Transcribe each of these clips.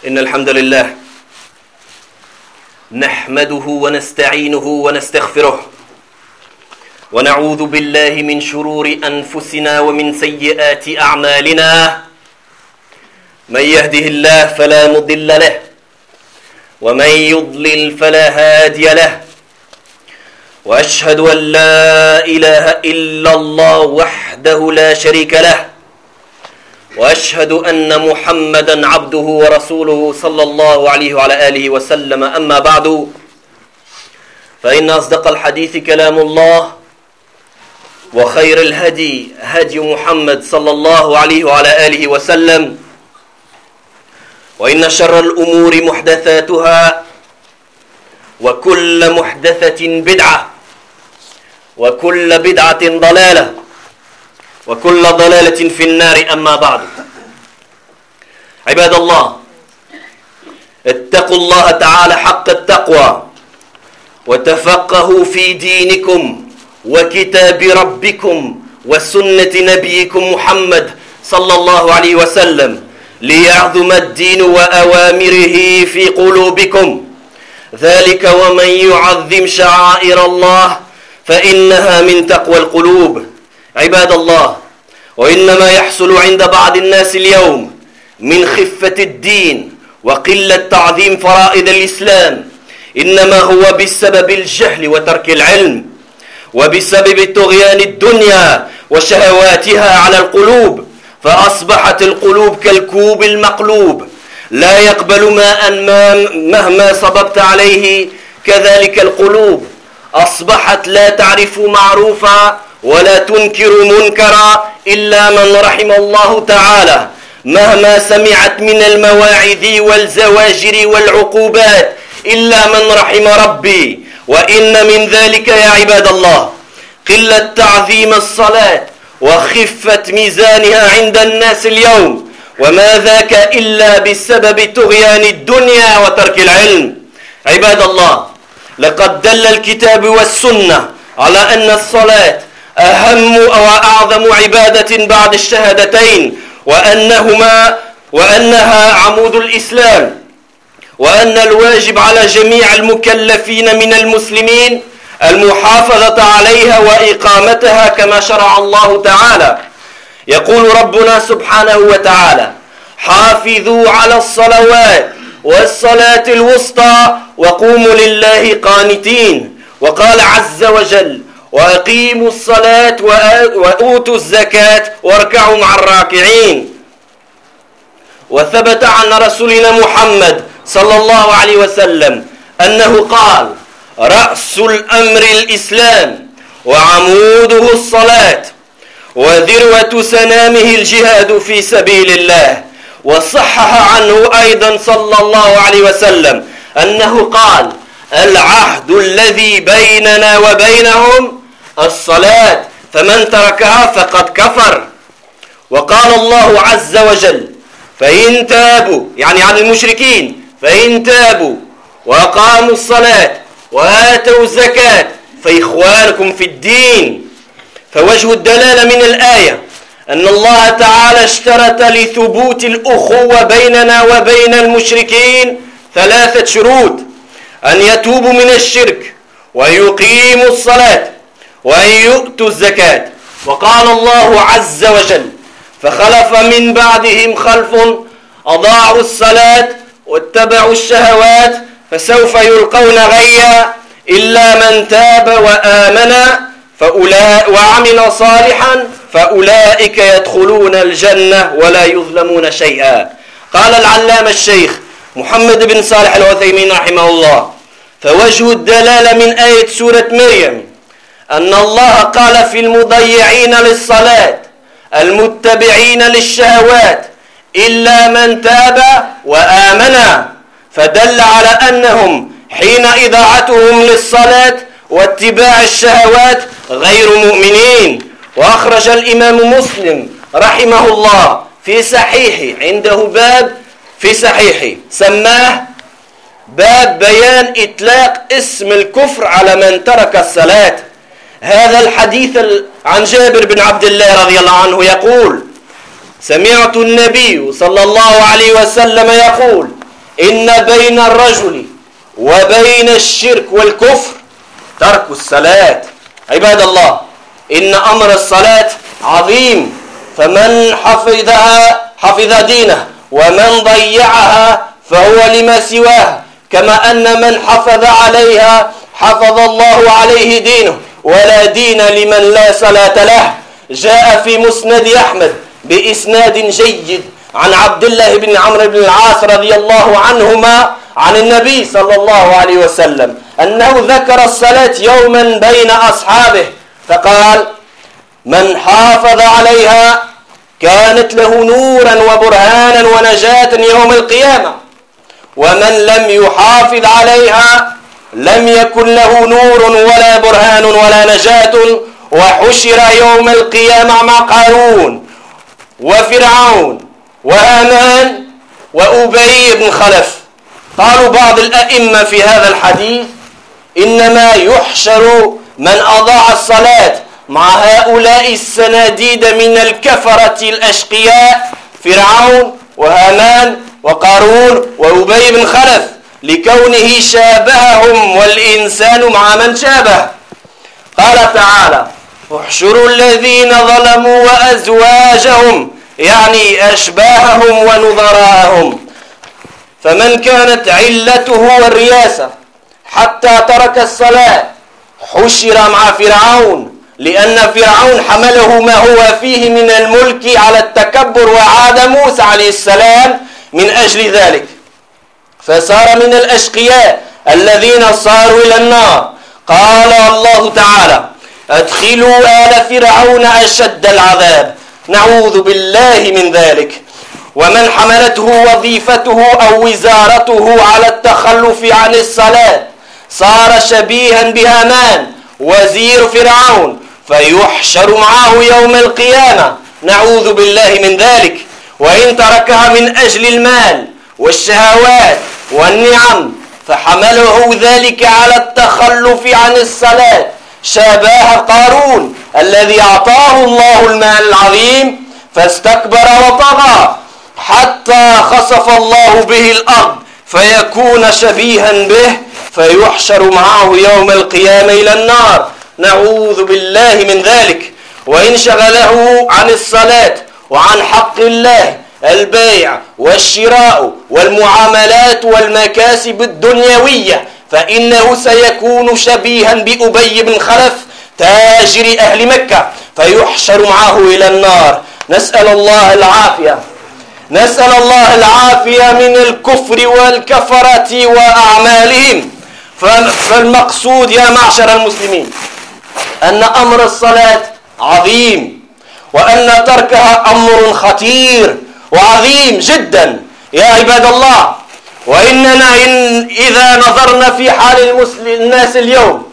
إن الحمد لله نحمده ونستعينه ونستغفره ونعوذ بالله من شرور أنفسنا ومن سيئات أعمالنا من يهده الله فلا مضل له ومن يضلل فلا هادي له وأشهد أن لا إله إلا الله وحده لا شريك له وأشهد أن محمدا عبده ورسوله صلى الله عليه وعلى آله وسلم. أما بعد فإن أصدق الحديث كلام الله وخير الهدي هدي محمد صلى الله عليه وعلى آله وسلم وإن شر الأمور محدثاتها وكل محدثة بدعة وكل بدعة ضلالة وكل ضلالة في النار. أما بعد عباد الله اتقوا الله تعالى حق التقوى وتفقهوا في دينكم وكتاب ربكم وسنة نبيكم محمد صلى الله عليه وسلم ليعظم الدين وأوامره في قلوبكم ذلك ومن يعظم شعائر الله فإنها من تقوى القلوب. عباد الله وإنما يحصل عند بعض الناس اليوم من خفة الدين وقلة تعظيم فرائض الإسلام إنما هو بسبب الجهل وترك العلم وبسبب طغيان الدنيا وشهواتها على القلوب، فأصبحت القلوب كالكوب المقلوب لا يقبل ماء مهما صببت عليه. كذلك القلوب أصبحت لا تعرف معروفا ولا تنكر منكرا إلا من رحم الله تعالى مهما سمعت من المواعظ والزواجر والعقوبات إلا من رحم ربي. وإن من ذلك يا عباد الله قلة تعظيم الصلاة وخفة ميزانها عند الناس اليوم، وما ذاك إلا بسبب طغيان الدنيا وترك العلم. عباد الله لقد دل الكتاب والسنة على أن الصلاة أهم وأعظم عبادة بعد الشهادتين وأنها عمود الإسلام، وأن الواجب على جميع المكلفين من المسلمين المحافظة عليها وإقامتها كما شرع الله تعالى. يقول ربنا سبحانه وتعالى: حافظوا على الصلوات والصلاة الوسطى وقوموا لله قانتين. وقال عز وجل: وأقيموا الصلاة وأوتوا الزكاة واركعوا مع الراكعين. وثبت عن رسولنا محمد صلى الله عليه وسلم أنه قال: رأس الأمر الإسلام وعموده الصلاة وذروة سنامه الجهاد في سبيل الله. وصحح عنه أيضا صلى الله عليه وسلم أنه قال: العهد الذي بيننا وبينهم الصلاة فمن تركها فقد كفر. وقال الله عز وجل: فإن تابوا، يعني عن المشركين، فإن تابوا وأقاموا الصلاة وآتوا الزكاة فإخوانكم في الدين. فوجه الدلالة من الآية أن الله تعالى اشترط لثبوت الأخوة بيننا وبين المشركين 3 شروط: أن يتوبوا من الشرك ويقيموا الصلاة وأن يؤتوا الزكاة. وقال الله عز وجل: فخلف من بعدهم خلف أضاعوا الصلاة واتبعوا الشهوات فسوف يلقون غيا إلا من تاب وآمن وعمل صالحا فأولئك يدخلون الجنة ولا يظلمون شيئا. قال العلامة الشيخ محمد بن صالح العثيمين رحمه الله: فوجه الدلالة من آية سورة مريم أن الله قال في المضيعين للصلاة المتبعين للشهوات إلا من تاب وآمن، فدل على أنهم حين إضاعتهم للصلاة واتباع الشهوات غير مؤمنين. وأخرج الإمام مسلم رحمه الله في صحيحه، عنده باب في صحيحه سماه باب بيان إطلاق اسم الكفر على من ترك الصلاة. هذا الحديث عن جابر بن عبد الله رضي الله عنه يقول: سمعت النبي صلى الله عليه وسلم يقول: إن بين الرجل وبين الشرك والكفر ترك الصلاة. عباد الله، إن أمر الصلاة عظيم، فمن حفظها حفظ دينه، ومن ضيعها فهو لما سواه، كما أن من حفظ عليها حفظ الله عليه دينه، ولا دين لمن لا صلاة له. جاء في مسند أحمد بإسناد جيد عن عبد الله بن عمرو بن العاص رضي الله عنهما عن النبي صلى الله عليه وسلم أنه ذكر الصلاة يوما بين أصحابه فقال: من حافظ عليها كانت له نورا وبرهانا ونجاة يوم القيامة، ومن لم يحافظ عليها لم يكن له نور ولا برهان ولا نجاة، وحشر يوم القيامة مع قارون وفرعون وهامان وأبي بن خلف. قالوا بعض الأئمة في هذا الحديث: إنما يحشر من أضاع الصلاة مع هؤلاء السناديد من الكفرة الأشقياء فرعون وهامان وقارون وأبي بن خلف، لكونه شابههم والإنسان مع من شابه. قال تعالى: احشروا الذين ظلموا وأزواجهم، يعني أشباههم ونظراءهم. فمن كانت علته الرياسة حتى ترك الصلاة حشر مع فرعون، لأن فرعون حمله ما هو فيه من الملك على التكبر، وعاد موسى عليه السلام من أجل ذلك، فصار من الأشقياء الذين صاروا إلى النار. قال الله تعالى: أدخلوا آل فرعون أشد العذاب. نعوذ بالله من ذلك. ومن حملته وظيفته أو وزارته على التخلف عن الصلاة صار شبيها بهامان وزير فرعون، فيحشر معه يوم القيامة. نعوذ بالله من ذلك. وإن تركها من أجل المال والشهوات والنعم فحمله ذلك على التخلف عن الصلاة، شابه قارون الذي أعطاه الله المال العظيم فاستكبر وطغى حتى خسف الله به الأرض فيكون شبيها به، فيحشر معه يوم القيامة إلى النار. نعوذ بالله من ذلك. وإن شغله عن الصلاة وعن حق الله البيع والشراء والمعاملات والمكاسب الدنيوية فإنه سيكون شبيها بأبي بن خلف تاجر أهل مكة، فيحشر معه إلى النار. نسأل الله العافية، نسأل الله العافية من الكفر والكفرة وأعمالهم. فالمقصود يا معشر المسلمين أن أمر الصلاة عظيم، وأن تركها أمر خطير وعظيم جدا يا عباد الله. وإننا إذا نظرنا في حال الناس اليوم،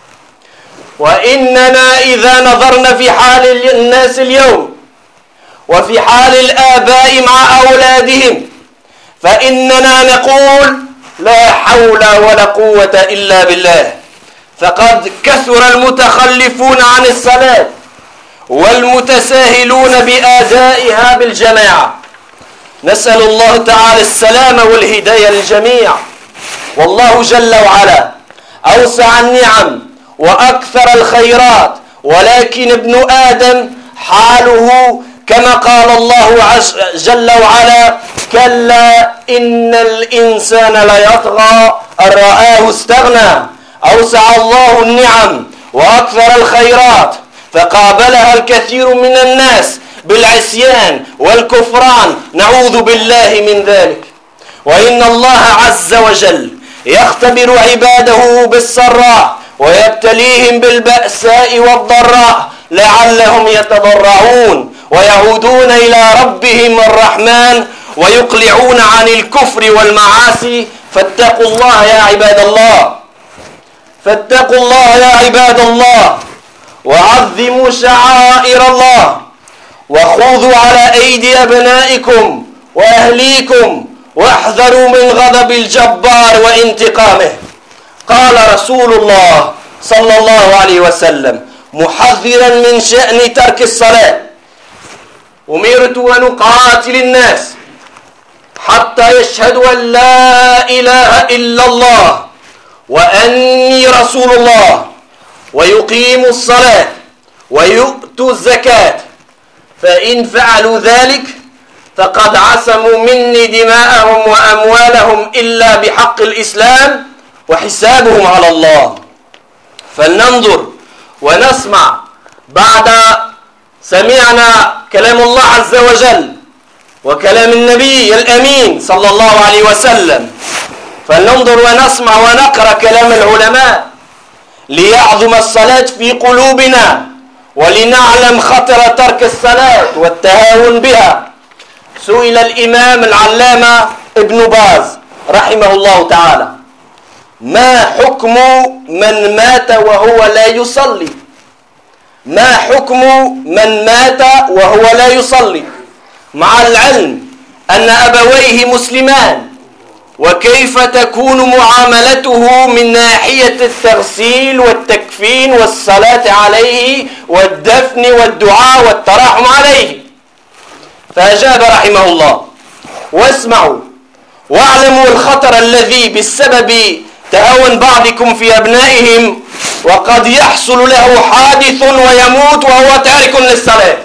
وإننا إذا نظرنا في حال الناس اليوم وفي حال الآباء مع أولادهم فإننا نقول: لا حول ولا قوة إلا بالله. فقد كثر المتخلفون عن الصلاة والمتساهلون بأدائها بالجماعة. نسأل الله تعالى السلامة والهداية للجميع. والله جل وعلا أوسع النعم وأكثر الخيرات، ولكن ابن آدم حاله كما قال الله جل وعلا: كلا إن الإنسان ليطغى أن رآه استغنى. أوسع الله النعم وأكثر الخيرات فقابلها الكثير من الناس بالعصيان والكفران، نعوذ بالله من ذلك. وإن الله عز وجل يختبر عباده بالسراء ويبتليهم بالبأساء والضراء لعلهم يتضرعون ويعودون إلى ربهم الرحمن ويقلعون عن الكفر والمعاصي. فاتقوا الله يا عباد الله، فاتقوا الله يا عباد الله، وعظموا شعائر الله، وخوضوا على أيدي أبنائكم وأهليكم، واحذروا من غضب الجبار وانتقامه. قال رسول الله صلى الله عليه وسلم محذرا من شأن ترك الصلاة: أمرت أن أقاتل الناس حتى يشهدوا أن لا إله إلا الله وأني رسول الله ويقيموا الصلاة ويؤتوا الزكاة، فإن فعلوا ذلك فقد عصموا مني دماءهم وأموالهم إلا بحق الإسلام وحسابهم على الله. فلننظر ونسمع بعد سمعنا كلام الله عز وجل وكلام النبي الأمين صلى الله عليه وسلم، فلننظر ونسمع ونقرأ كلام العلماء ليعظم الصلاة في قلوبنا ولنعلم خطر ترك الصلاة والتهاون بها. سئل الإمام العلامة ابن باز رحمه الله تعالى: ما حكم من مات وهو لا يصلي؟ ما حكم من مات وهو لا يصلي مع العلم أن أبويه مسلمان؟ وكيف تكون معاملته من ناحية التغسيل والتكفين والصلاة عليه والدفن والدعاء والترحم عليه؟ فأجاب رحمه الله: واسمعوا واعلموا الخطر الذي بسبب تهاون بعضكم في أبنائهم وقد يحصل له حادث ويموت وهو تارك للصلاة.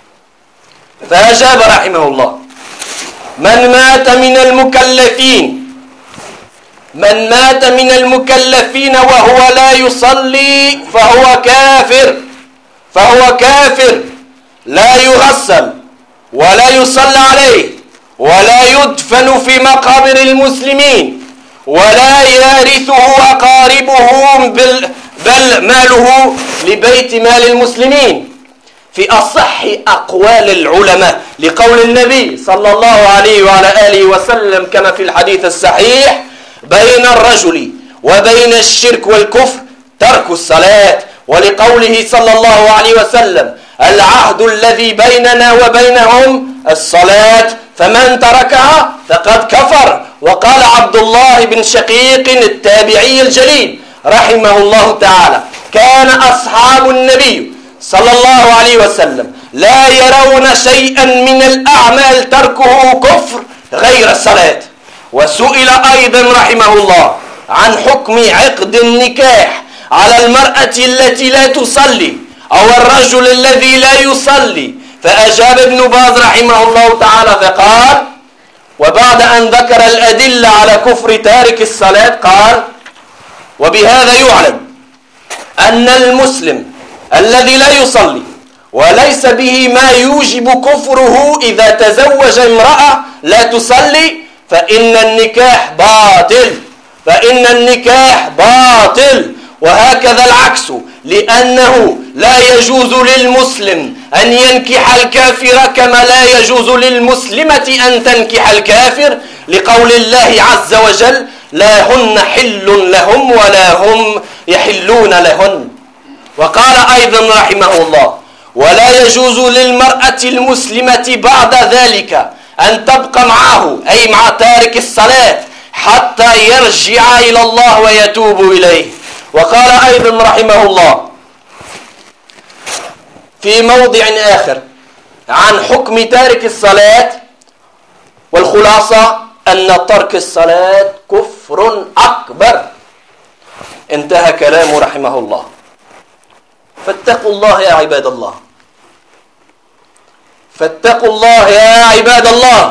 فأجاب رحمه الله: من مات من المكلفين وهو لا يصلي فهو كافر لا يغسل ولا يصلى عليه ولا يدفن في مقابر المسلمين ولا يرثه أقاربه بل ماله لبيت مال المسلمين، في أصح أقوال العلماء لقول النبي صلى الله عليه وعلى آله وسلم كما في الحديث الصحيح: بين الرجل وبين الشرك والكفر ترك الصلاة، ولقوله صلى الله عليه وسلم: العهد الذي بيننا وبينهم الصلاة فمن تركها فقد كفر. وقال عبد الله بن شقيق التابعي الجليل رحمه الله تعالى: كان أصحاب النبي صلى الله عليه وسلم لا يرون شيئا من الأعمال تركه كفر غير الصلاة. وسئل أيضا رحمه الله عن حكم عقد النكاح على المرأة التي لا تصلي أو الرجل الذي لا يصلي، فأجاب ابن باز رحمه الله تعالى فقال: وبعد أن ذكر الأدلة على كفر تارك الصلاة قال: وبهذا يعلم أن المسلم الذي لا يصلي وليس به ما يوجب كفره إذا تزوج امرأة لا تصلي فإن النكاح باطل، وهكذا العكس، لأنه لا يجوز للمسلم أن ينكح الكافر كما لا يجوز للمسلمة أن تنكح الكافر، لقول الله عز وجل: لا هن حل لهم ولا هم يحلون لهن. وقال أيضا رحمه الله: ولا يجوز للمرأة المسلمة بعد ذلك أن تبقى معه أي مع تارك الصلاة حتى يرجع إلى الله ويتوب إليه. وقال أيضا رحمه الله في موضع آخر عن حكم تارك الصلاة: والخلاصة أن ترك الصلاة كفر أكبر. انتهى كلامه رحمه الله. فاتقوا الله يا عباد الله، فاتقوا الله يا عباد الله،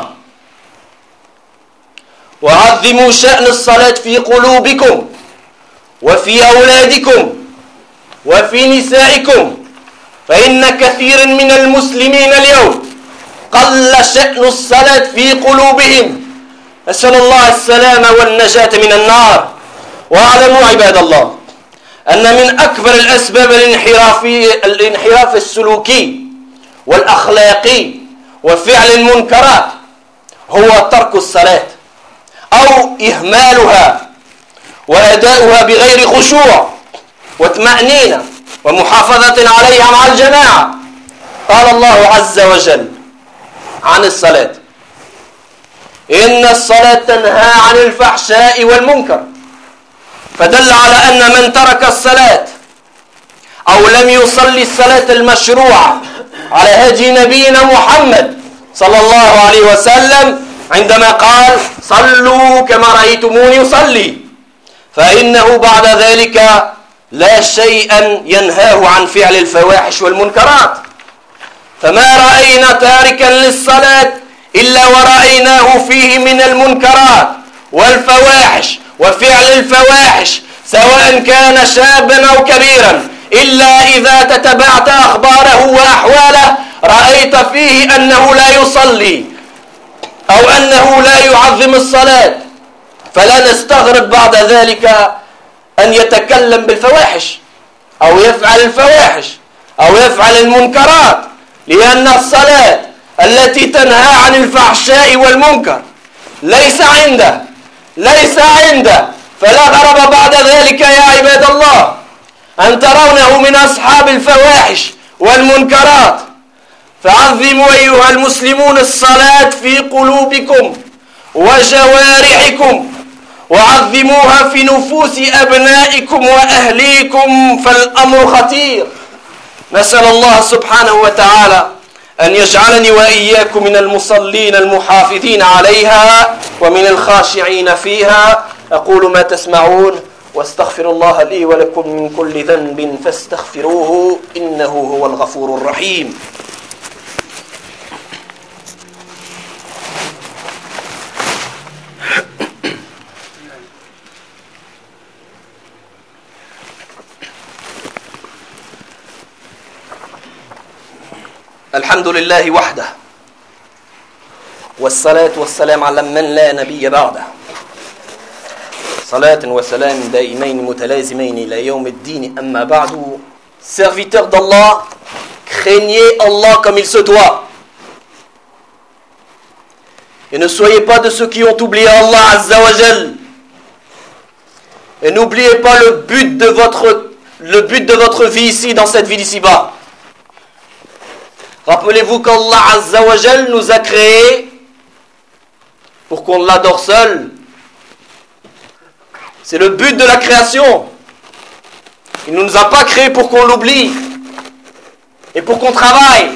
وعظموا شأن الصلاة في قلوبكم وفي أولادكم وفي نسائكم، فإن كثير من المسلمين اليوم قل شأن الصلاة في قلوبهم، نسأل الله السلامة والنجاة من النار. واعلموا عباد الله أن من أكبر الأسباب الانحراف السلوكي والأخلاقي وفعل المنكرات هو ترك الصلاة أو إهمالها وأداؤها بغير خشوع وطمأنينة ومحافظة عليها مع الجماعة. قال الله عز وجل عن الصلاة: إن الصلاة تنهى عن الفحشاء والمنكر، فدل على أن من ترك الصلاة أو لم يصلي الصلاة المشروعة على هدي نبينا محمد صلى الله عليه وسلم عندما قال صلوا كما رأيتموني أصلي، فإنه بعد ذلك لا شيئا ينهاه عن فعل الفواحش والمنكرات. فما رأينا تاركا للصلاة إلا ورأيناه فيه من المنكرات والفواحش وفعل الفواحش، سواء كان شابا أو كبيرا، إلا إذا تتبعت أخباره وأحواله رأيت فيه أنه لا يصلي أو أنه لا يعظم الصلاة. فلا نستغرب بعد ذلك أن يتكلم بالفواحش أو يفعل الفواحش أو يفعل المنكرات، لأن الصلاة التي تنهى عن الفحشاء والمنكر ليس عنده. فلا غرب بعد ذلك يا عباد الله أن ترونه من أصحاب الفواحش والمنكرات. فعظموا أيها المسلمون الصلاة في قلوبكم وجوارحكم، وعظموها في نفوس أبنائكم وأهليكم، فالأمر خطير. نسأل الله سبحانه وتعالى أن يجعلني وإياكم من المصلين المحافظين عليها ومن الخاشعين فيها. أقول ما تسمعون واستغفر الله لي ولكم من كل ذنب فاستغفروه إنه هو الغفور الرحيم. الحمد لله وحده، والصلاة والسلام على من لا نبي بعده، صلاة وسلام دائمين متلازمين إلى يوم الدين. أما بعد، serviteurs d'Allah, craignez Allah comme il se doit, et ne soyez pas de ceux qui ont oublié Allah Azza wa Jal, et n'oubliez pas le but de votre vie ici, dans cette vie d'ici-bas. Rappelez-vous qu'Allah Azza wa Jal nous a créés pour qu'on l'adore seul. C'est le but de la création. Il ne nous a pas créés pour qu'on l'oublie et pour qu'on travaille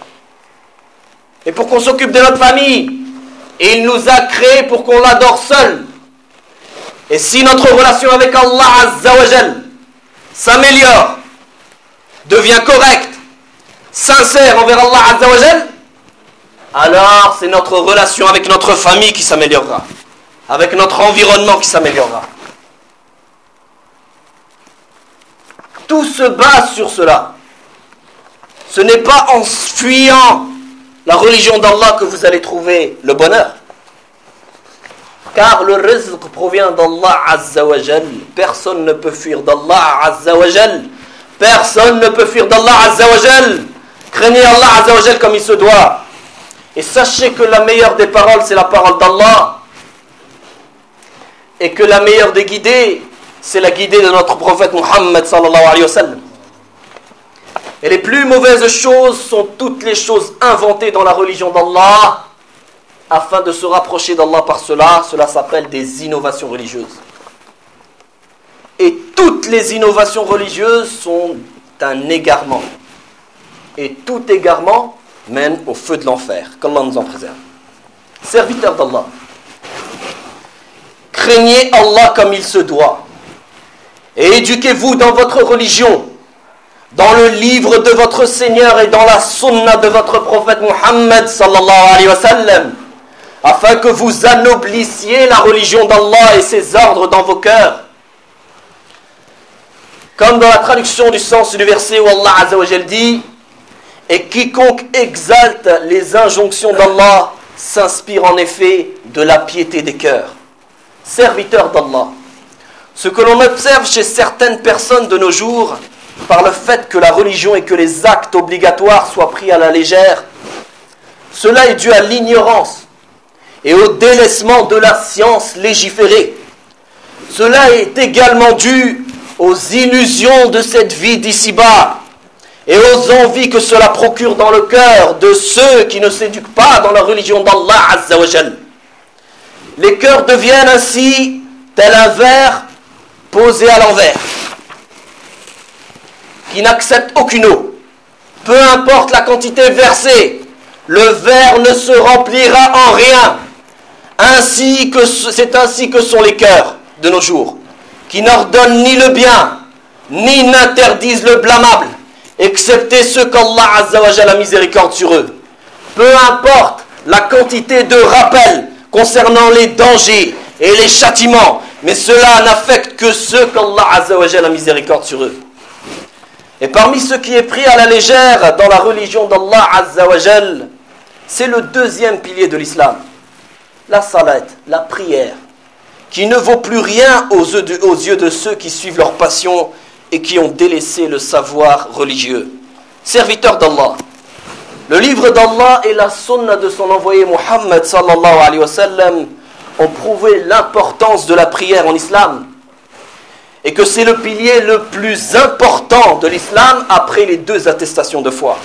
et pour qu'on s'occupe de notre famille. Et il nous a créés pour qu'on l'adore seul. Et si notre relation avec Allah Azza wa Jal s'améliore, devient correcte, sincère envers Allah Azza wa Jal, alors c'est notre relation avec notre famille qui s'améliorera, avec notre environnement qui s'améliorera. Tout se base sur cela. Ce n'est pas en fuyant la religion d'Allah que vous allez trouver le bonheur. Car le rizq provient d'Allah Azza wa Jal. Personne ne peut fuir d'Allah Azza wa Jal. Personne ne peut fuir d'Allah Azza wa Jal. Craignez Allah Azza wa Jal comme il se doit. Et sachez que la meilleure des paroles, c'est la parole d'Allah. Et que la meilleure des guidées, c'est la guidée de notre prophète Muhammad sallallahu alayhi wa sallam. Et les plus mauvaises choses sont toutes les choses inventées dans la religion d'Allah afin de se rapprocher d'Allah par cela. Cela s'appelle des innovations religieuses. Et toutes les innovations religieuses sont un égarement. Et tout égarement mène au feu de l'enfer. Qu'Allah nous en préserve. Serviteurs d'Allah, craignez Allah comme il se doit. Et éduquez-vous dans votre religion, dans le livre de votre Seigneur et dans la sunna de votre prophète Muhammad sallallahu alayhi wa sallam, afin que vous anoblissiez la religion d'Allah et ses ordres dans vos cœurs. Comme dans la traduction du sens du verset où Allah Azza wa Jal dit: et quiconque exalte les injonctions d'Allah s'inspire en effet de la piété des cœurs. Serviteurs d'Allah, ce que l'on observe chez certaines personnes de nos jours, par le fait que la religion et que les actes obligatoires soient pris à la légère, cela est dû à l'ignorance et au délaissement de la science légiférée. Cela est également dû aux illusions de cette vie d'ici-bas et aux envies que cela procure dans le cœur de ceux qui ne s'éduquent pas dans la religion d'Allah Azza wa Jal. Les cœurs deviennent ainsi tel un verre posé à l'envers, qui n'accepte aucune eau. Peu importe la quantité versée, le verre ne se remplira en rien. C'est ainsi que sont les cœurs de nos jours, qui n'ordonnent ni le bien, ni n'interdisent le blâmable, excepté ceux qu'Allah Azza wa Jalla a miséricorde sur eux. Peu importe la quantité de rappels concernant les dangers et les châtiments, mais cela n'affecte que ceux qu'Allah Azza wa Jalla a miséricorde sur eux. Et parmi ce qui est pris à la légère dans la religion d'Allah Azza wa Jalla, c'est le deuxième pilier de l'islam, la salat, la prière, qui ne vaut plus rien aux yeux de ceux qui suivent leur passion et qui ont délaissé le savoir religieux. Serviteurs d'Allah, le livre d'Allah et la sunna de son envoyé Muhammad sallallahu alayhi wa sallam ont prouvé l'importance de la prière en islam et que c'est le pilier le plus important de l'islam après les 2 attestations de foi.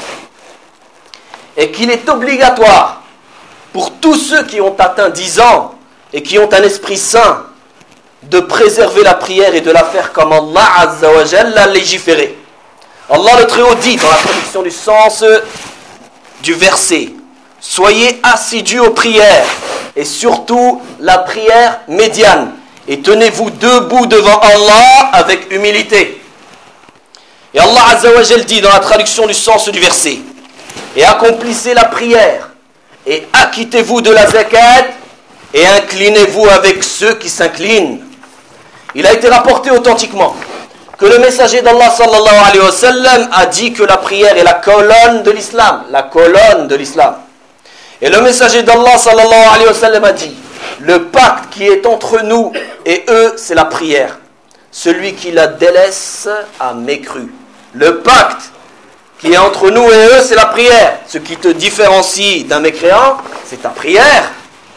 Et qu'il est obligatoire pour tous ceux qui ont atteint 10 ans et qui ont un esprit sain de préserver la prière et de la faire comme Allah Azza wa Jalla l'a légiféré. Allah le Très-Haut dit dans la traduction du sens du verset: soyez assidus aux prières et surtout la prière médiane et tenez-vous debout devant Allah avec humilité. Et Allah Azza wa Jalla dit dans la traduction du sens du verset: et accomplissez la prière et acquittez-vous de la zakat et inclinez-vous avec ceux qui s'inclinent. Il a été rapporté authentiquement que le messager d'Allah sallallahu alayhi wa sallam a dit que la prière est la colonne de l'islam, la colonne de l'islam. Et le messager d'Allah sallallahu alayhi wa sallam a dit: le pacte qui est entre nous et eux, c'est la prière. Celui qui la délaisse a mécru. Le pacte qui est entre nous et eux, c'est la prière. Ce qui te différencie d'un mécréant, c'est ta prière.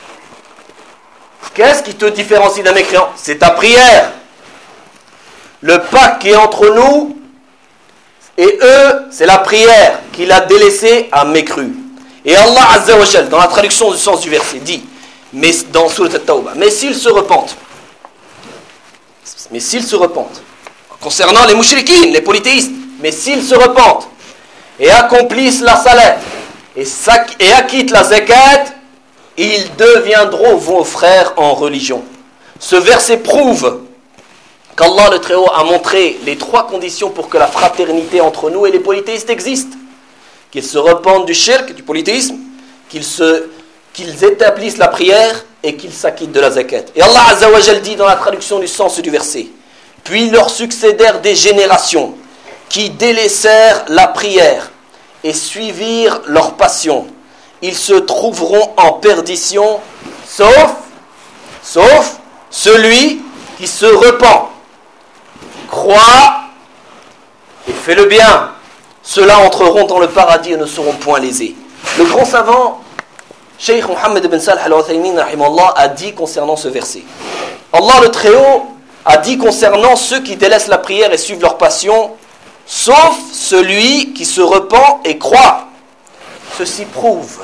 Qu'est-ce qui te différencie d'un mécréant? C'est ta prière. Le pacte qui est entre nous et eux, c'est la prière. Qui l'a délaissé a mécru. Et Allah Azza wa Jal, dans la traduction du sens du verset, dit, mais dans Surat At-Tawbah, mais s'ils se repentent, concernant les mouchriquines, les polythéistes, mais s'ils se repentent et accomplissent la salat et acquittent la zakat, ils deviendront vos frères en religion. Ce verset prouve qu'Allah le Très-Haut a montré les 3 conditions pour que la fraternité entre nous et les polythéistes existe. Qu'ils se repentent du shirk, du polythéisme, qu'ils établissent la prière et qu'ils s'acquittent de la zakat. Et Allah Azza wa Jal dit dans la traduction du sens du verset: puis leur succédèrent des générations qui délaissèrent la prière et suivirent leur passion. Ils se trouveront en perdition, sauf celui qui se repent, croit et fait le bien. Ceux-là entreront dans le paradis et ne seront point lésés. Le grand savant Cheikh Mohammed ibn Salih al-Uthaymin a dit concernant ce verset: Allah le Très-Haut a dit concernant ceux qui délaissent la prière et suivent leur passion, sauf celui qui se repent et croit. Ceci prouve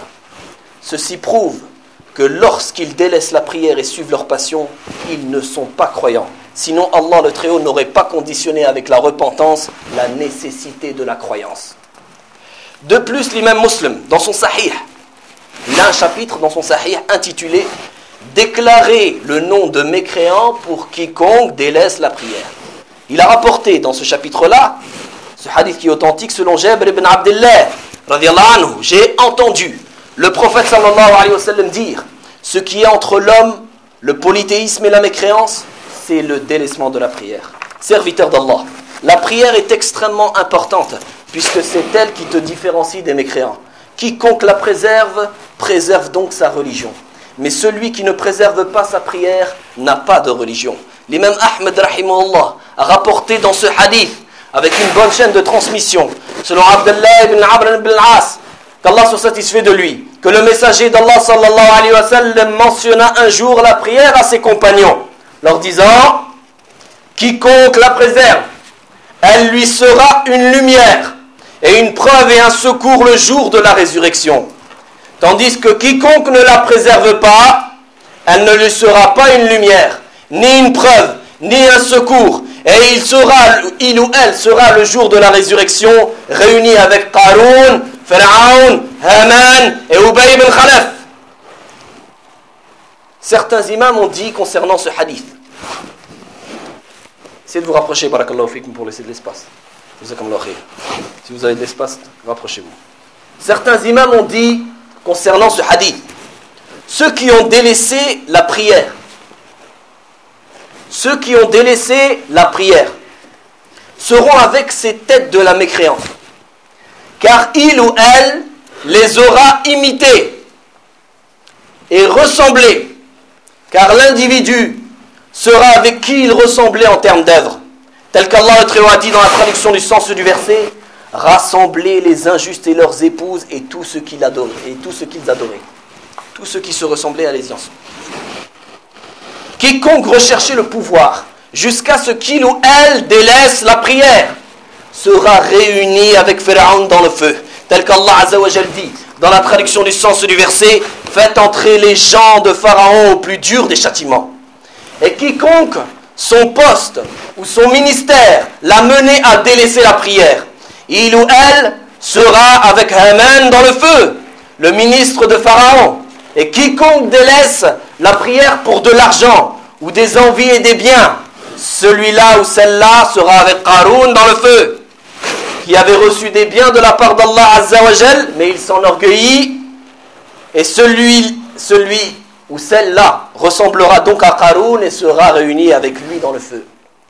que lorsqu'ils délaissent la prière et suivent leur passion, ils ne sont pas croyants. Sinon, Allah le Très-Haut n'aurait pas conditionné avec la repentance la nécessité de la croyance. De plus, l'imam Muslim, dans son Sahih, il a un chapitre dans son Sahih intitulé « Déclarer le nom de mécréant pour quiconque délaisse la prière ». Il a rapporté dans ce chapitre-là, ce hadith qui est authentique selon Jabir ibn Abdullah, radiyallahu anhu, j'ai entendu le prophète sallallahu alayhi wa sallam dire: ce qui est entre l'homme, le polythéisme et la mécréance, c'est le délaissement de la prière. Serviteur d'Allah, la prière est extrêmement importante puisque c'est elle qui te différencie des mécréants. Quiconque la préserve, préserve donc sa religion. Mais celui qui ne préserve pas sa prière n'a pas de religion. L'imam Ahmed rahimahullah a rapporté dans ce hadith, avec une bonne chaîne de transmission, selon Abdullah ibn Amr ibn al-As, qu'Allah soit satisfait de lui, que le messager d'Allah sallallahu alayhi wa sallam mentionna un jour la prière à ses compagnons, leur disant: quiconque la préserve, elle lui sera une lumière et une preuve et un secours le jour de la résurrection. Tandis que quiconque ne la préserve pas, elle ne lui sera pas une lumière, ni une preuve, ni un secours. Et il ou elle sera le jour de la résurrection réuni avec Qarun, Pharaon, Haman et Ubay ibn Khalaf. Certains imams ont dit concernant ce hadith. Essayez de vous rapprocher, barakallahu fikum, pour laisser de l'espace. Si vous avez de l'espace, rapprochez-vous. Certains imams ont dit concernant ce hadith, ceux qui ont délaissé la prière, seront avec ces têtes de la mécréance, car il ou elle les aura imités et ressemblés, car l'individu sera avec qui il ressemblait en termes d'œuvre, tel qu'Allah le Très-Haut a dit dans la traduction du sens du verset, rassembler les injustes et leurs épouses et tous ceux qu'ils adoraient, tous ceux qui se ressemblaient à les anciens. Quiconque recherchait le pouvoir jusqu'à ce qu'il ou elle délaisse la prière sera réuni avec Pharaon dans le feu, tel qu'Allah Azza wa Jal dit dans la traduction du sens du verset, faites entrer les gens de Pharaon au plus dur des châtiments. Et quiconque son poste ou son ministère l'a mené à délaisser la prière, il ou elle sera avec Haman dans le feu, le ministre de Pharaon. Et quiconque délaisse la prière pour de l'argent ou des envies et des biens, celui-là ou celle-là sera avec Qarun dans le feu, qui avait reçu des biens de la part d'Allah Azza wa Jal, mais il s'enorgueillit, et celui ou celle-là ressemblera donc à Qarun et sera réuni avec lui dans le feu.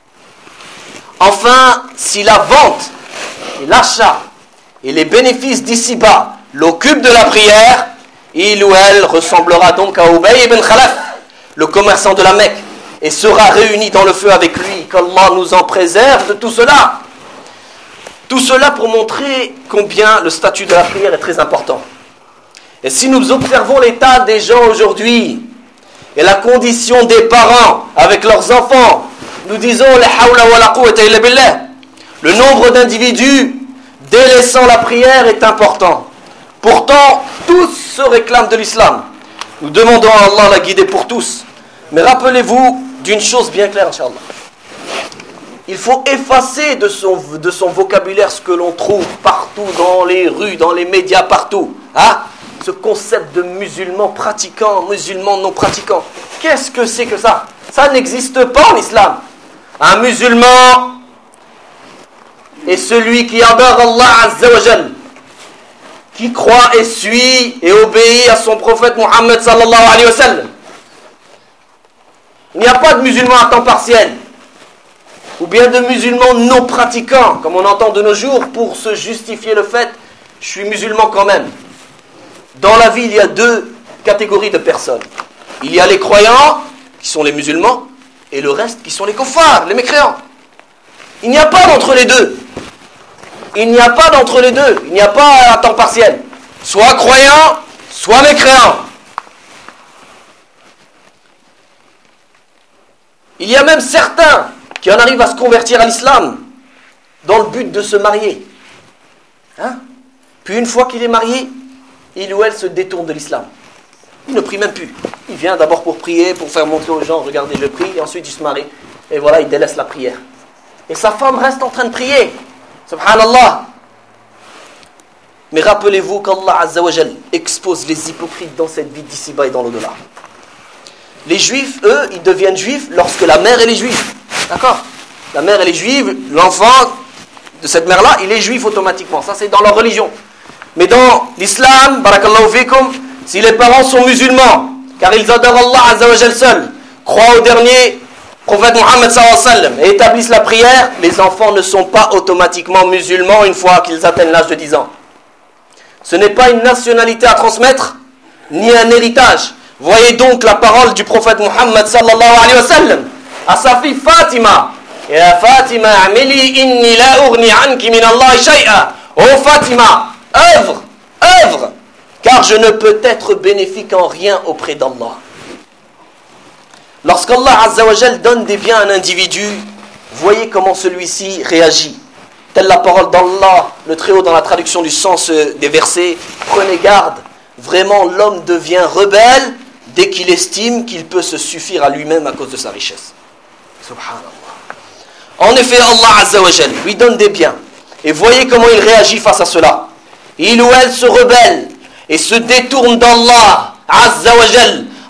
Enfin, si la vente et l'achat et les bénéfices d'ici-bas l'occupent de la prière, il ou elle ressemblera donc à Ubay ibn Khalaf, le commerçant de la Mecque, et sera réuni dans le feu avec lui. Qu'Allah nous en préserve de tout cela. Tout cela pour montrer combien le statut de la prière est très important. Et si nous observons l'état des gens aujourd'hui et la condition des parents avec leurs enfants, nous disons la hawla wa la quwwata illa billah. Le nombre d'individus délaissant la prière est important. Pourtant, tous se réclament de l'islam. Nous demandons à Allah la guider pour tous. Mais rappelez-vous d'une chose bien claire, Inch'Allah. Il faut effacer de son vocabulaire ce que l'on trouve partout, dans les rues, dans les médias, partout. Ce concept de musulman pratiquant, musulman non pratiquant. Qu'est-ce que c'est que ça? Ça n'existe pas en islam. Un musulman est celui qui adore Allah Azza wa Jal, qui croit et suit et obéit à son prophète Muhammad sallallahu alayhi wa sallam. Il n'y a pas de musulmans à temps partiel, ou bien de musulmans non pratiquants, comme on entend de nos jours, pour se justifier le fait « je suis musulman quand même ». Dans la vie, il y a deux catégories de personnes. Il y a les croyants, qui sont les musulmans, et le reste, qui sont les kuffars, les mécréants. Il n'y a pas d'entre les deux. Il n'y a pas d'entre les deux. Il n'y a pas à temps partiel. Soit croyant, soit mécréant. Il y a même certains qui en arrivent à se convertir à l'islam dans le but de se marier. Puis une fois qu'il est marié, il ou elle se détourne de l'islam. Il ne prie même plus. Il vient d'abord pour prier, pour faire montrer aux gens, regardez, je prie, et ensuite il se marie. Et voilà, il délaisse la prière. Et sa femme reste en train de prier. Subhanallah. Mais rappelez-vous qu'Allah Azza wa Jal expose les hypocrites dans cette vie d'ici-bas et dans l'au-delà. Les juifs, eux, ils deviennent juifs lorsque la mère elle est juive. D'accord? La mère elle est juive, l'enfant de cette mère-là, il est juif automatiquement. Ça c'est dans leur religion. Mais dans l'islam, barakallahu fikum, si les parents sont musulmans, car ils adorent Allah Azza wa Jal seul, croient au dernier prophète Muhammad sallallahu alayhi wa sallam et établissent la prière, les enfants ne sont pas automatiquement musulmans une fois qu'ils atteignent l'âge de 10 ans. Ce n'est pas une nationalité à transmettre, ni un héritage. Voyez donc la parole du prophète Muhammad sallallahu alayhi wa sallam à sa fille Fatima. Ya Fatima, amili inni la urni anki min Allah shay'a. Oh Fatima, œuvre, car je ne peux être bénéfique en rien auprès d'Allah. Lorsqu'Allah Azza wa Jal donne des biens à un individu, voyez comment celui-ci réagit. Telle la parole d'Allah, le Très-Haut dans la traduction du sens des versets. Prenez garde, vraiment l'homme devient rebelle dès qu'il estime qu'il peut se suffire à lui-même à cause de sa richesse. Subhanallah. En effet, Allah Azza wa Jal lui donne des biens. Et voyez comment il réagit face à cela. Il ou elle se rebelle et se détourne d'Allah Azza wa Jal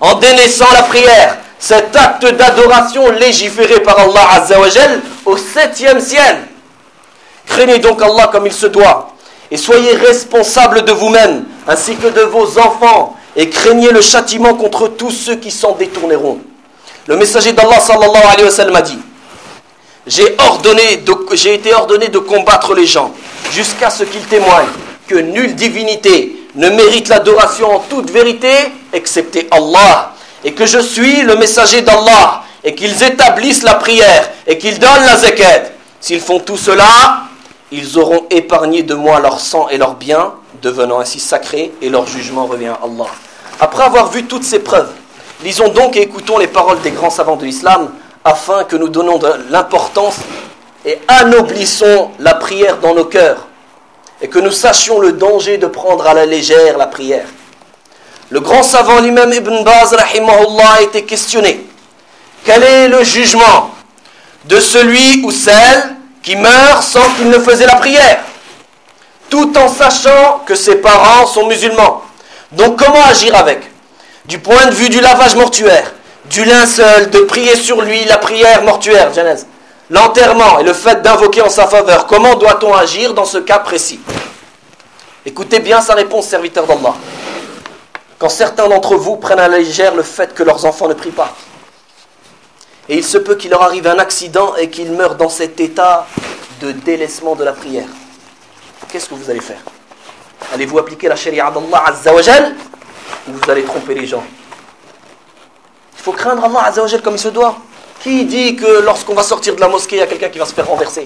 en délaissant la prière, cet acte d'adoration légiféré par Allah Azza wa Jal au 7e ciel. Craignez donc Allah comme il se doit et soyez responsables de vous-même ainsi que de vos enfants et craignez le châtiment contre tous ceux qui s'en détourneront. Le messager d'Allah sallallahu alayhi wa sallam a dit: j'ai été ordonné de combattre les gens jusqu'à ce qu'ils témoignent que nulle divinité ne mérite l'adoration en toute vérité excepté Allah, et que je suis le messager d'Allah, et qu'ils établissent la prière, et qu'ils donnent la zakat. S'ils font tout cela, ils auront épargné de moi leur sang et leurs biens, devenant ainsi sacrés, et leur jugement revient à Allah. Après avoir vu toutes ces preuves, lisons donc et écoutons les paroles des grands savants de l'islam, afin que nous donnions de l'importance et anoblissons la prière dans nos cœurs, et que nous sachions le danger de prendre à la légère la prière. Le grand savant, l'imam Ibn Baz, rahimahullah, a été questionné. Quel est le jugement de celui ou celle qui meurt sans qu'il ne faisait la prière, tout en sachant que ses parents sont musulmans? Donc comment agir avec? Du point de vue du lavage mortuaire, du linceul, de prier sur lui, la prière mortuaire, Genèse, l'enterrement et le fait d'invoquer en sa faveur, comment doit-on agir dans ce cas précis? Écoutez bien sa réponse, serviteur d'Allah. Quand certains d'entre vous prennent à la légère le fait que leurs enfants ne prient pas, et il se peut qu'il leur arrive un accident et qu'ils meurent dans cet état de délaissement de la prière, qu'est-ce que vous allez faire? Allez-vous appliquer la sharia d'Allah Azza wa Jal, ou vous allez tromper les gens? Il faut craindre Allah Azza wa Jal comme il se doit. Qui dit que lorsqu'on va sortir de la mosquée, il y a quelqu'un qui va se faire renverser?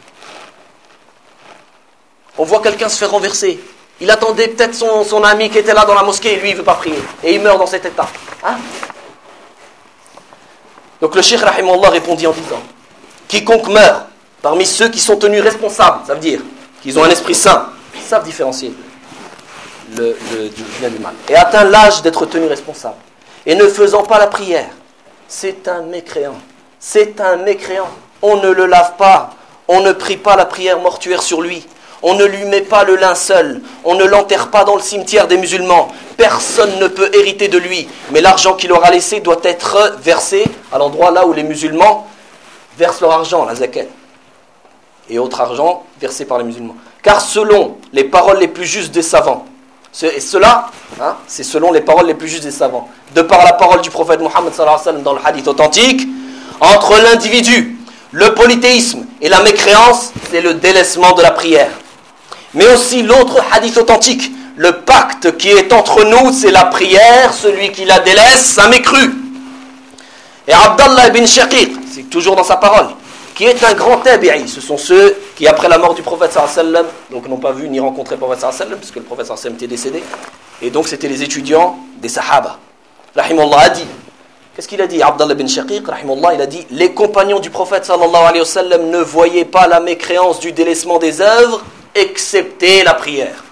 On voit quelqu'un se faire renverser. Il attendait peut-être son ami qui était là dans la mosquée et lui il ne veut pas prier. Et il meurt dans cet état. Hein? Donc le cheikh rahimahullah répondit en disant: quiconque meurt parmi ceux qui sont tenus responsables, ça veut dire qu'ils ont un esprit saint, ils savent différencier du bien du mal, et atteint l'âge d'être tenu responsable, et ne faisant pas la prière, c'est un mécréant. C'est un mécréant. On ne le lave pas. On ne prie pas la prière mortuaire sur lui. On ne lui met pas le linceul. On ne l'enterre pas dans le cimetière des musulmans. Personne ne peut hériter de lui. Mais l'argent qu'il aura laissé doit être versé à l'endroit là où les musulmans versent leur argent, la zakat. Et autre argent versé par les musulmans. Car selon les paroles les plus justes des savants, et cela, c'est selon les paroles les plus justes des savants, de par la parole du prophète Mohammed sallallahu alayhi wa sallam dans le hadith authentique, entre l'individu, le polythéisme et la mécréance, c'est le délaissement de la prière. Mais aussi l'autre hadith authentique, le pacte qui est entre nous, c'est la prière, celui qui la délaisse, ça mécru. Et Abdallah ibn Shaqiq, c'est toujours dans sa parole, qui est un grand tabi'i, ce sont ceux qui après la mort du prophète sallallahu alayhi wa sallam, donc n'ont pas vu ni rencontré le prophète sallallahu alayhi wa sallam, puisque le prophète sallallahu alayhi wa sallam était décédé, et donc c'était les étudiants des sahaba. Rahimullah a dit, qu'est-ce qu'il a dit? Abdallah ibn Shaqiq, rahimullah, il a dit: les compagnons du prophète sallallahu alayhi wa sallam ne voyaient pas la mécréance du délaissement des œuvres, excepté la prière.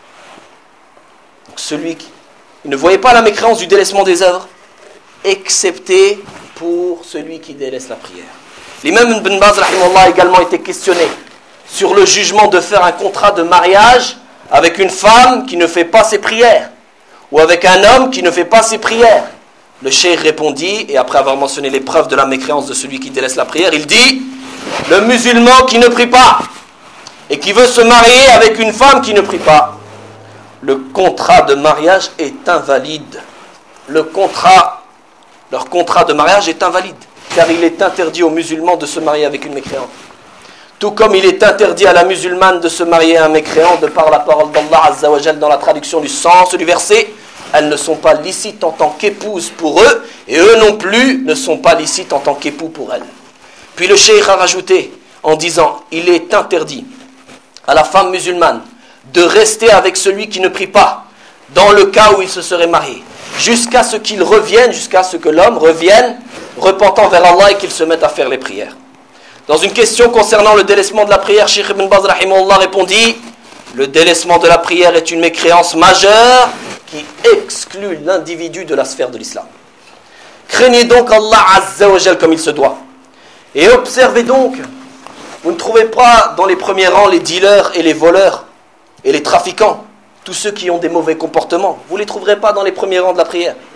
Donc il ne voyait pas la mécréance du délaissement des œuvres, excepté pour celui qui délaisse la prière. L'imam Ibn Baz rahimahullah a également été questionné sur le jugement de faire un contrat de mariage avec une femme qui ne fait pas ses prières, ou avec un homme qui ne fait pas ses prières. Le cheikh répondit, et après avoir mentionné les preuves de la mécréance de celui qui délaisse la prière, il dit: le musulman qui ne prie pas et qui veut se marier avec une femme qui ne prie pas, le contrat de mariage est invalide. Leur contrat de mariage est invalide, car il est interdit aux musulmans de se marier avec une mécréante. Tout comme il est interdit à la musulmane de se marier à un mécréant, de par la parole d'Allah Azza wa Jal dans la traduction du sens du verset: elles ne sont pas licites en tant qu'épouses pour eux, et eux non plus ne sont pas licites en tant qu'époux pour elles. Puis le cheikh a rajouté en disant: il est interdit à la femme musulmane de rester avec celui qui ne prie pas, dans le cas où il se serait marié, jusqu'à ce qu'il revienne, jusqu'à ce que l'homme revienne, repentant vers Allah, et qu'il se mette à faire les prières. Dans une question concernant le délaissement de la prière, Cheikh Ibn Baz rahimahullah répondit: le délaissement de la prière est une mécréance majeure qui exclut l'individu de la sphère de l'islam. Craignez donc Allah Azza wa Jal comme il se doit. Et observez donc, vous ne trouvez pas dans les premiers rangs les dealers et les voleurs et les trafiquants, tous ceux qui ont des mauvais comportements. Vous ne les trouverez pas dans les premiers rangs de la prière.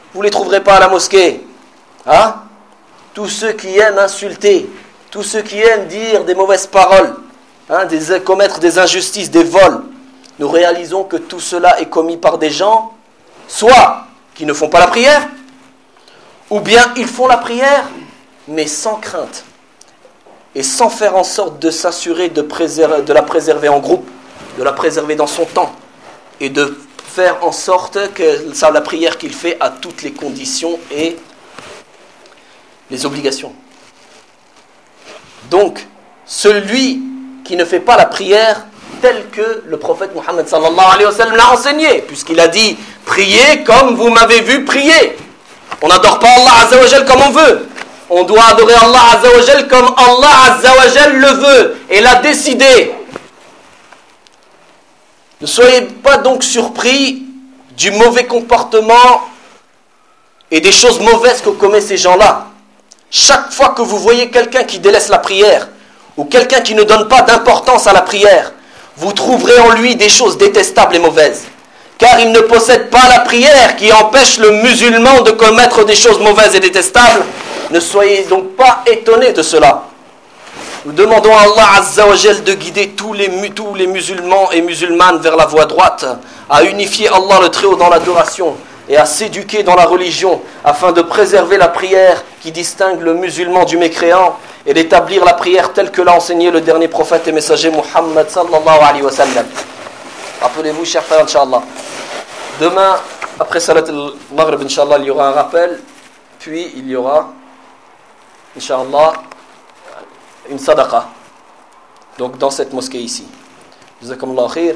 vous ne les trouverez pas à la mosquée. Hein? Tous ceux qui aiment insulter, tous ceux qui aiment dire des mauvaises paroles, hein, commettre des injustices, des vols, nous réalisons que tout cela est commis par des gens, soit qui ne font pas la prière, ou bien ils font la prière, mais sans crainte, et sans faire en sorte de s'assurer de la préserver en groupe, de la préserver dans son temps, et de faire en sorte que la prière qu'il fait a toutes les conditions et les obligations. Donc, celui qui ne fait pas la prière telle que le prophète Mohammed sallallahu alayhi wa sallam l'a enseigné, puisqu'il a dit « Priez comme vous m'avez vu prier ». On n'adore pas Allah Azza wa Jal comme on veut. On doit adorer Allah Azza wa Jal comme Allah Azza wa Jal le veut et l'a décidé. Ne soyez pas donc surpris du mauvais comportement et des choses mauvaises que commettent ces gens-là. Chaque fois que vous voyez quelqu'un qui délaisse la prière ou quelqu'un qui ne donne pas d'importance à la prière, vous trouverez en lui des choses détestables et mauvaises. Car il ne possède pas la prière qui empêche le musulman de commettre des choses mauvaises et détestables. Ne soyez donc pas étonnés de cela. Nous demandons à Allah Azza wa Jal de guider tous les musulmans et musulmanes vers la voie droite, à unifier Allah le Très-Haut dans l'adoration et à s'éduquer dans la religion afin de préserver la prière qui distingue le musulman du mécréant et d'établir la prière telle que l'a enseigné le dernier prophète et messager Muhammad sallallahu alayhi wa sallam. Rappelez-vous, chers frères, Inch'Allah, demain, après Salat al-Maghrib, Inch'Allah, il y aura un rappel, puis il y aura, Inch'Allah, une sadaqa, donc dans cette mosquée ici. Jazakumullah khair.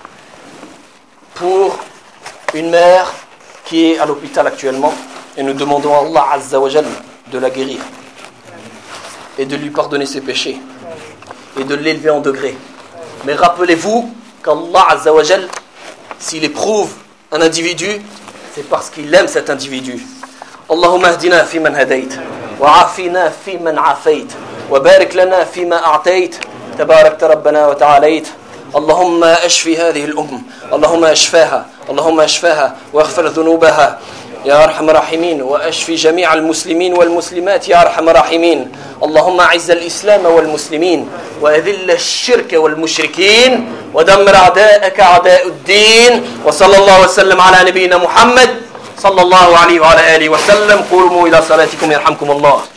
Pour une mère qui est à l'hôpital actuellement, et nous demandons à Allah Azza wa Jal de la guérir, et de lui pardonner ses péchés, et de l'élever en degré. Mais rappelez-vous qu'Allah Azza wa Jal, s'il éprouve un individu, c'est parce qu'il aime cet individu. Allahumma ahdina fi man hadayt, wa afina fi man afayt, wa barik lana fi ma a'tayt, tabarakta rabbana wa ta'alayt. اللهم اشفي هذه الأم اللهم اشفاها واغفر ذنوبها يا أرحم الراحمين واشفي جميع المسلمين والمسلمات يا أرحم الراحمين اللهم اعز الإسلام والمسلمين وأذل الشرك والمشركين ودمر أعداءك أعداء الدين وصلى الله وسلم على نبينا محمد صلى الله عليه وعلى آله وسلم قوموا إلى صلاتكم يرحمكم الله.